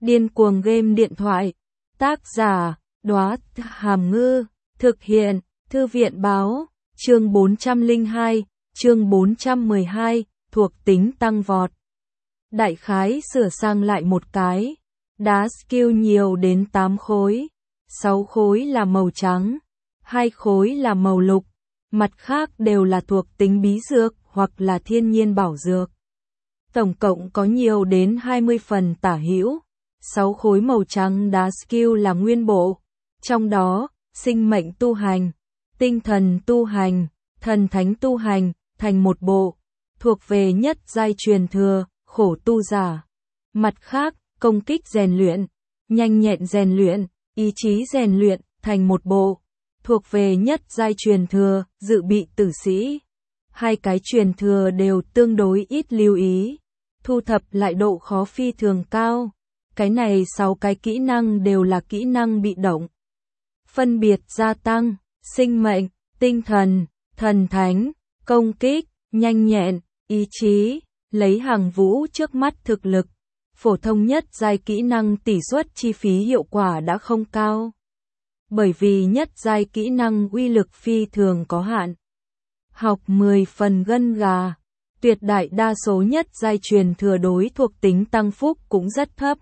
Điên cuồng game điện thoại. Tác giả, Đóa Hàm Ngư. Thực hiện, Thư viện Báo. Chương 402, chương 412, thuộc tính tăng vọt. Đại khái sửa sang lại một cái. Đá skill nhiều đến 8 khối. 6 khối là màu trắng, 2 khối là màu lục. Mặt khác đều là thuộc tính bí dược hoặc là thiên nhiên bảo dược. Tổng cộng có nhiều đến 20 phần tả hữu. 6 khối màu trắng đá skill là nguyên bộ. Trong đó, sinh mệnh tu hành, tinh thần tu hành, thần thánh tu hành, thành một bộ. Thuộc về nhất giai truyền thừa, khổ tu giả. Mặt khác, công kích rèn luyện, nhanh nhẹn rèn luyện, ý chí rèn luyện, thành một bộ. Thuộc về nhất giai truyền thừa, dự bị tử sĩ. Hai cái truyền thừa đều tương đối ít lưu ý. Thu thập lại độ khó phi thường cao. Cái này 6 cái kỹ năng đều là kỹ năng bị động. Phân biệt gia tăng, sinh mệnh, tinh thần, thần thánh, công kích, nhanh nhẹn, ý chí, lấy Hàng Vũ trước mắt thực lực. Phổ thông nhất giai kỹ năng tỷ suất chi phí hiệu quả đã không cao. Bởi vì nhất giai kỹ năng uy lực phi thường có hạn. Học 10 phần gân gà. Tuyệt đại đa số nhất giai truyền thừa đối thuộc tính tăng phúc cũng rất thấp.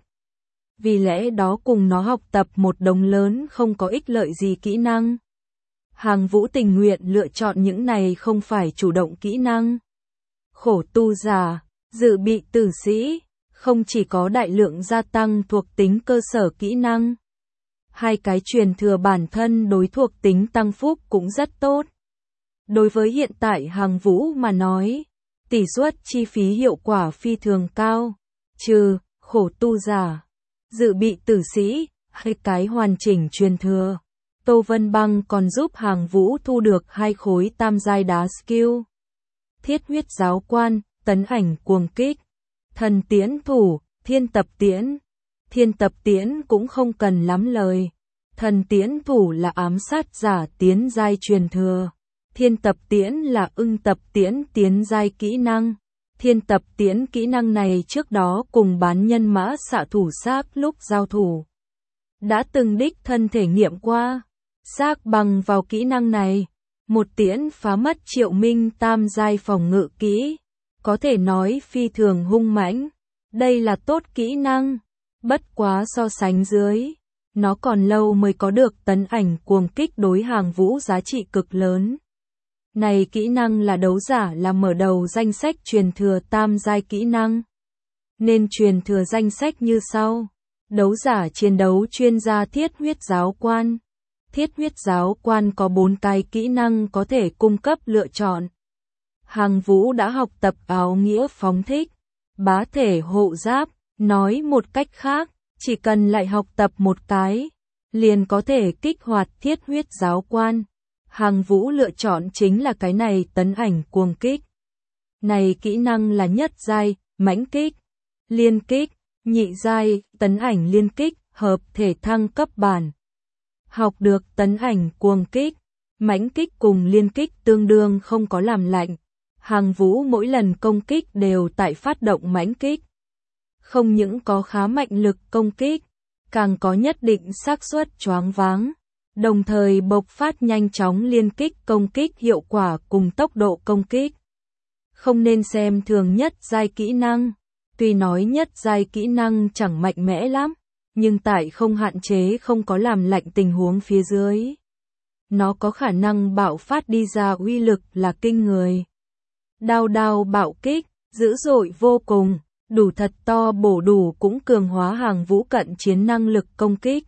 Vì lẽ đó cùng nó học tập một đống lớn không có ích lợi gì kỹ năng. Hàng Vũ tình nguyện lựa chọn những này không phải chủ động kỹ năng. Khổ tu giả, dự bị tử sĩ, không chỉ có đại lượng gia tăng thuộc tính cơ sở kỹ năng. Hai cái truyền thừa bản thân đối thuộc tính tăng phúc cũng rất tốt. Đối với hiện tại Hàng Vũ mà nói, tỷ suất chi phí hiệu quả phi thường cao, trừ khổ tu giả, dự bị tử sĩ, hai cái hoàn chỉnh truyền thừa. Tô Vân Băng còn giúp Hàng Vũ thu được 2 khối tam giai đá skill. Thiết huyết giáo quan, tấn ảnh cuồng kích, thần tiễn thủ, thiên tập tiễn. Thiên tập tiễn cũng không cần lắm lời. Thần tiễn thủ là ám sát giả tiến giai truyền thừa. Thiên tập tiễn là ưng tập tiễn tiến giai kỹ năng. Thiên tập tiễn kỹ năng này trước đó cùng bán nhân mã xạ thủ Sác lúc giao thủ. Đã từng đích thân thể nghiệm qua. Sác bằng vào kỹ năng này. Một tiễn phá mất Triệu Minh tam giai phòng ngự kỹ. Có thể nói phi thường hung mãnh. Đây là tốt kỹ năng. Bất quá so sánh dưới. Nó còn lâu mới có được tấn ảnh cuồng kích đối Hàng Vũ giá trị cực lớn. Này kỹ năng là đấu giả là mở đầu danh sách truyền thừa tam giai kỹ năng. Nên truyền thừa danh sách như sau. Đấu giả chiến đấu chuyên gia thiết huyết giáo quan. Thiết huyết giáo quan có 4 cái kỹ năng có thể cung cấp lựa chọn. Hàng Vũ đã học tập áo nghĩa phóng thích, bá thể hộ giáp, nói một cách khác, chỉ cần lại học tập một cái, liền có thể kích hoạt thiết huyết giáo quan. Hàng Vũ lựa chọn chính là cái này tấn ảnh cuồng kích. Này kỹ năng là nhất giai, mãnh kích, liên kích, nhị giai, tấn ảnh liên kích, hợp thể thăng cấp bản. Học được tấn ảnh cuồng kích, mãnh kích cùng liên kích tương đương không có làm lạnh. Hàng Vũ mỗi lần công kích đều tại phát động mãnh kích. Không những có khá mạnh lực công kích, càng có nhất định xác suất choáng váng. Đồng thời bộc phát nhanh chóng liên kích công kích hiệu quả cùng tốc độ công kích. Không nên xem thường nhất giai kỹ năng. Tuy nói nhất giai kỹ năng chẳng mạnh mẽ lắm, nhưng tại không hạn chế không có làm lạnh tình huống phía dưới. Nó có khả năng bạo phát đi ra uy lực là kinh người. Đao đao bạo kích, dữ dội vô cùng, đủ thật to bổ đủ cũng cường hóa Hàng Vũ cận chiến năng lực công kích.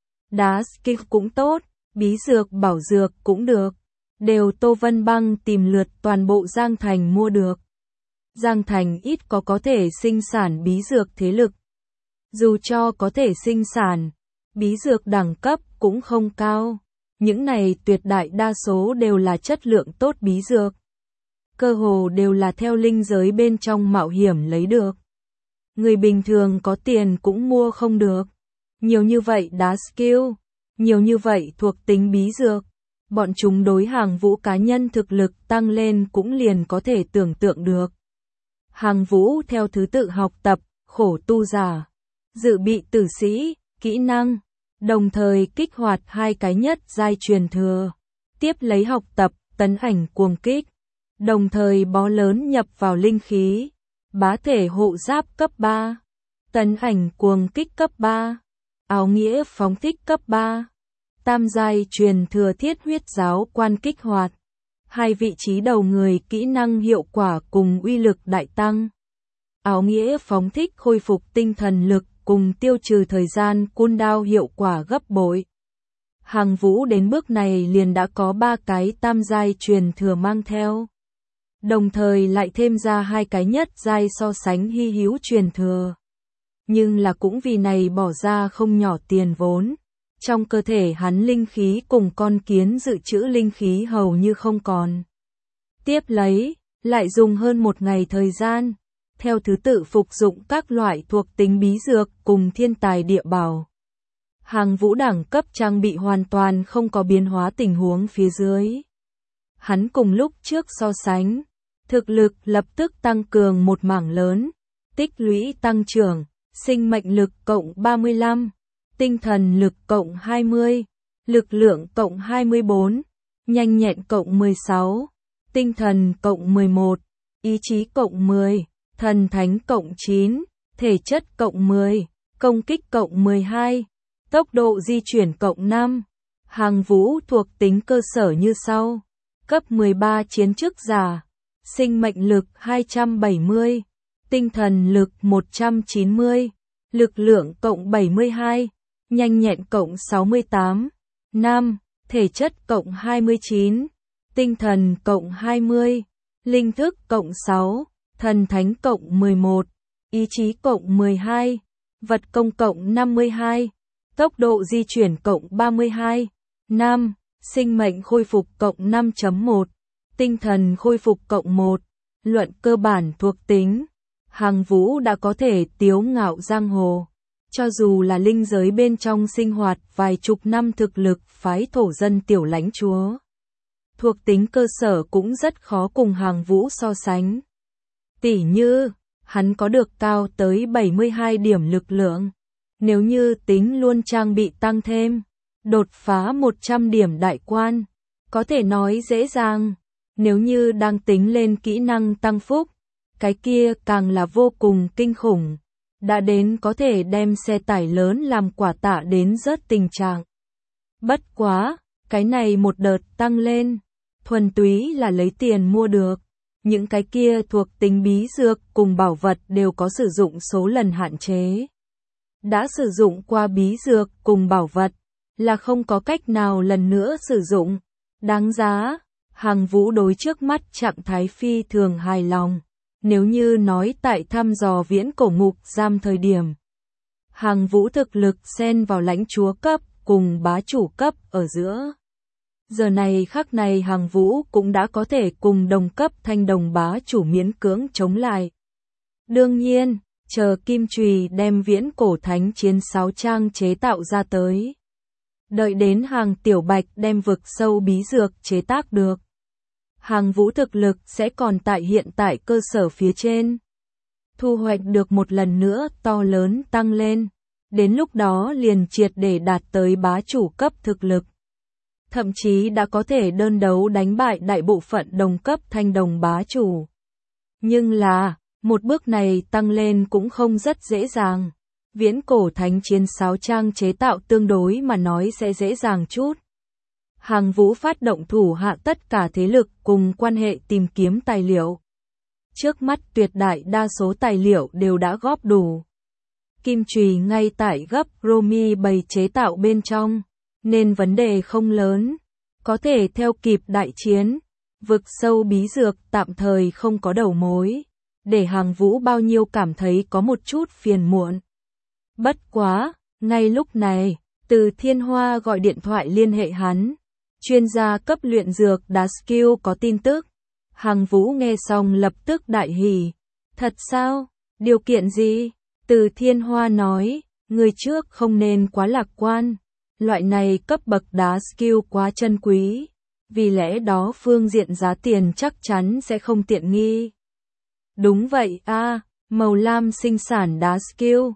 Đá skill cũng tốt, bí dược bảo dược cũng được. Đều Tô Vân Băng tìm lượt toàn bộ Giang Thành mua được. Giang Thành ít có thể sinh sản bí dược thế lực. Dù cho có thể sinh sản, bí dược đẳng cấp cũng không cao. Những này tuyệt đại đa số đều là chất lượng tốt bí dược. Cơ hồ đều là theo linh giới bên trong mạo hiểm lấy được. Người bình thường có tiền cũng mua không được. Nhiều như vậy đá skill, nhiều như vậy thuộc tính bí dược. Bọn chúng đối Hàng Vũ cá nhân thực lực tăng lên cũng liền có thể tưởng tượng được. Hàng Vũ theo thứ tự học tập, khổ tu giả, dự bị tử sĩ, kỹ năng, đồng thời kích hoạt 2 cái nhất giai truyền thừa, tiếp lấy học tập, tấn ảnh cuồng kích, đồng thời bó lớn nhập vào linh khí, bá thể hộ giáp cấp 3, tấn ảnh cuồng kích cấp 3, áo nghĩa phóng thích cấp 3, tam giai truyền thừa thiết huyết giáo quan kích hoạt, 2 vị trí đầu người kỹ năng hiệu quả cùng uy lực đại tăng. Áo nghĩa phóng thích khôi phục tinh thần lực cùng tiêu trừ thời gian cooldown hiệu quả gấp bội. Hàng Vũ đến bước này liền đã có 3 cái tam giai truyền thừa mang theo. Đồng thời lại thêm ra 2 cái nhất giai so sánh hy hữu truyền thừa. Nhưng là cũng vì này bỏ ra không nhỏ tiền vốn. Trong cơ thể hắn linh khí cùng con kiến dự trữ linh khí hầu như không còn. Tiếp lấy, lại dùng hơn 1 ngày thời gian, theo thứ tự phục dụng các loại thuộc tính bí dược cùng thiên tài địa bảo. Hàng Vũ đẳng cấp trang bị hoàn toàn không có biến hóa tình huống phía dưới. Hắn cùng lúc trước so sánh, thực lực lập tức tăng cường một mảng lớn, tích lũy tăng trưởng, sinh mệnh lực cộng 35, tinh thần lực cộng 20, lực lượng cộng 24, nhanh nhẹn cộng 16, tinh thần cộng 11, ý chí cộng 10, thần thánh cộng 9, thể chất cộng 10, công kích cộng 12, tốc độ di chuyển cộng 5. Hàng Vũ thuộc tính cơ sở như sau: cấp 13 chiến chức giả, sinh mệnh lực 270, tinh thần lực 190, lực lượng cộng 72, nhanh nhẹn cộng 68, 5, thể chất cộng 29, tinh thần cộng 20, linh thức cộng 6, thần thánh cộng 11, ý chí cộng 12, vật công cộng 52, tốc độ di chuyển cộng 32, 5, sinh mệnh khôi phục cộng 5.1, tinh thần khôi phục cộng 1, luận cơ bản thuộc tính. Hàng Vũ đã có thể tiếu ngạo giang hồ. Cho dù là linh giới bên trong sinh hoạt vài chục năm thực lực phái thổ dân tiểu lãnh chúa. Thuộc tính cơ sở cũng rất khó cùng Hàng Vũ so sánh. Tỉ như, hắn có được cao tới 72 điểm lực lượng. Nếu như tính luôn trang bị tăng thêm, đột phá 100 điểm đại quan, có thể nói dễ dàng. Nếu như đang tính lên kỹ năng tăng phúc, cái kia càng là vô cùng kinh khủng. Đã đến có thể đem xe tải lớn làm quả tạ đến rớt tình trạng. Bất quá, cái này một đợt tăng lên, thuần túy là lấy tiền mua được. Những cái kia thuộc tính bí dược cùng bảo vật đều có sử dụng số lần hạn chế. Đã sử dụng qua bí dược cùng bảo vật, là không có cách nào lần nữa sử dụng. Đáng giá, Hàng Vũ đối trước mắt trạng thái phi thường hài lòng. Nếu như nói tại thăm dò viễn cổ ngục giam thời điểm, Hàng Vũ thực lực xen vào lãnh chúa cấp cùng bá chủ cấp ở giữa. Giờ này khắc này Hàng Vũ cũng đã có thể cùng đồng cấp thanh đồng bá chủ miễn cưỡng chống lại. Đương nhiên, chờ Kim Chùy đem viễn cổ thánh chiến sáo trang chế tạo ra tới. Đợi đến Hàng Tiểu Bạch đem vực sâu bí dược chế tác được. Hàng Vũ thực lực sẽ còn tại hiện tại cơ sở phía trên. Thu hoạch được một lần nữa to lớn tăng lên. Đến lúc đó liền triệt để đạt tới bá chủ cấp thực lực. Thậm chí đã có thể đơn đấu đánh bại đại bộ phận đồng cấp thanh đồng bá chủ. Nhưng là, một bước này tăng lên cũng không rất dễ dàng. Viễn cổ thánh chiến sáo trang chế tạo tương đối mà nói sẽ dễ dàng chút. Hàng Vũ phát động thủ hạ tất cả thế lực cùng quan hệ tìm kiếm tài liệu. Trước mắt tuyệt đại đa số tài liệu đều đã góp đủ. Kim Chùy ngay tại gấp Romi bày chế tạo bên trong, nên vấn đề không lớn. Có thể theo kịp đại chiến, vực sâu bí dược tạm thời không có đầu mối, để Hàng Vũ bao nhiêu cảm thấy có một chút phiền muộn. Bất quá, ngay lúc này, Từ Thiên Hoa gọi điện thoại liên hệ hắn. Chuyên gia cấp luyện dược đá skill có tin tức. Hàng Vũ nghe xong lập tức đại hỉ. Thật sao? Điều kiện gì? Từ Thiên Hoa nói, người trước không nên quá lạc quan. Loại này cấp bậc đá skill quá chân quý. Vì lẽ đó phương diện giá tiền chắc chắn sẽ không tiện nghi. Đúng vậy a, màu lam sinh sản đá skill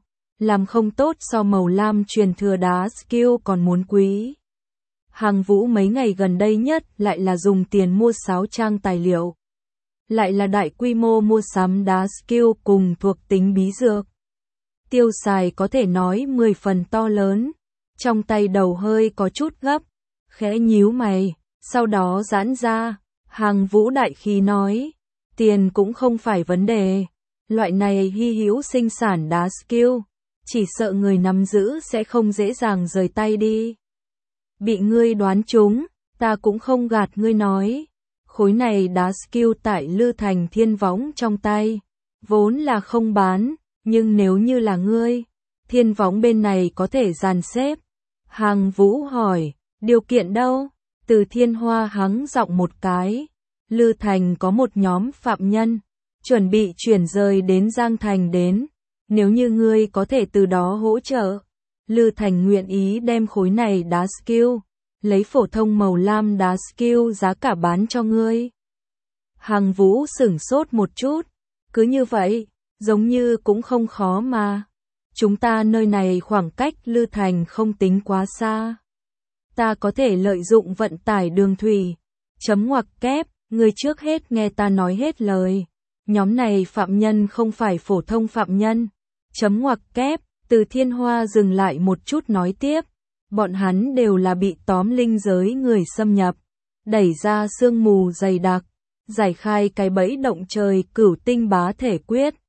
làm không tốt so màu lam truyền thừa đá skill còn muốn quý. Hàng Vũ mấy ngày gần đây nhất lại là dùng tiền mua 6 trang tài liệu. Lại là đại quy mô mua sắm đá skill cùng thuộc tính bí dược. Tiêu xài có thể nói 10 phần to lớn. Trong tay đầu hơi có chút gấp, khẽ nhíu mày, sau đó giãn ra. Hàng Vũ đại khí nói, tiền cũng không phải vấn đề. Loại này hy hữu sinh sản đá skill, chỉ sợ người nắm giữ sẽ không dễ dàng rời tay đi. Bị ngươi đoán trúng, ta cũng không gạt ngươi nói. Khối này đá skill tại Lư Thành Thiên Võng trong tay, vốn là không bán, nhưng nếu như là ngươi, Thiên Võng bên này có thể dàn xếp. Hàng Vũ hỏi, điều kiện đâu? Từ Thiên Hoa hắng giọng một cái. Lư Thành có một nhóm phạm nhân, chuẩn bị chuyển rời đến Giang Thành đến. Nếu như ngươi có thể từ đó hỗ trợ, Lư Thành nguyện ý đem khối này đá skill, lấy phổ thông màu lam đá skill giá cả bán cho ngươi. Hàng Vũ sửng sốt một chút, cứ như vậy, giống như cũng không khó mà. Chúng ta nơi này khoảng cách Lư Thành không tính quá xa. Ta có thể lợi dụng vận tải đường thủy. Chấm ngoặc kép, ngươi trước hết nghe ta nói hết lời. Nhóm này phạm nhân không phải phổ thông phạm nhân. Chấm ngoặc kép, Từ Thiên Hoa dừng lại một chút nói tiếp. Bọn hắn đều là bị tóm linh giới người xâm nhập, đẩy ra sương mù dày đặc, giải khai cái bẫy động trời cửu tinh bá thể quyết.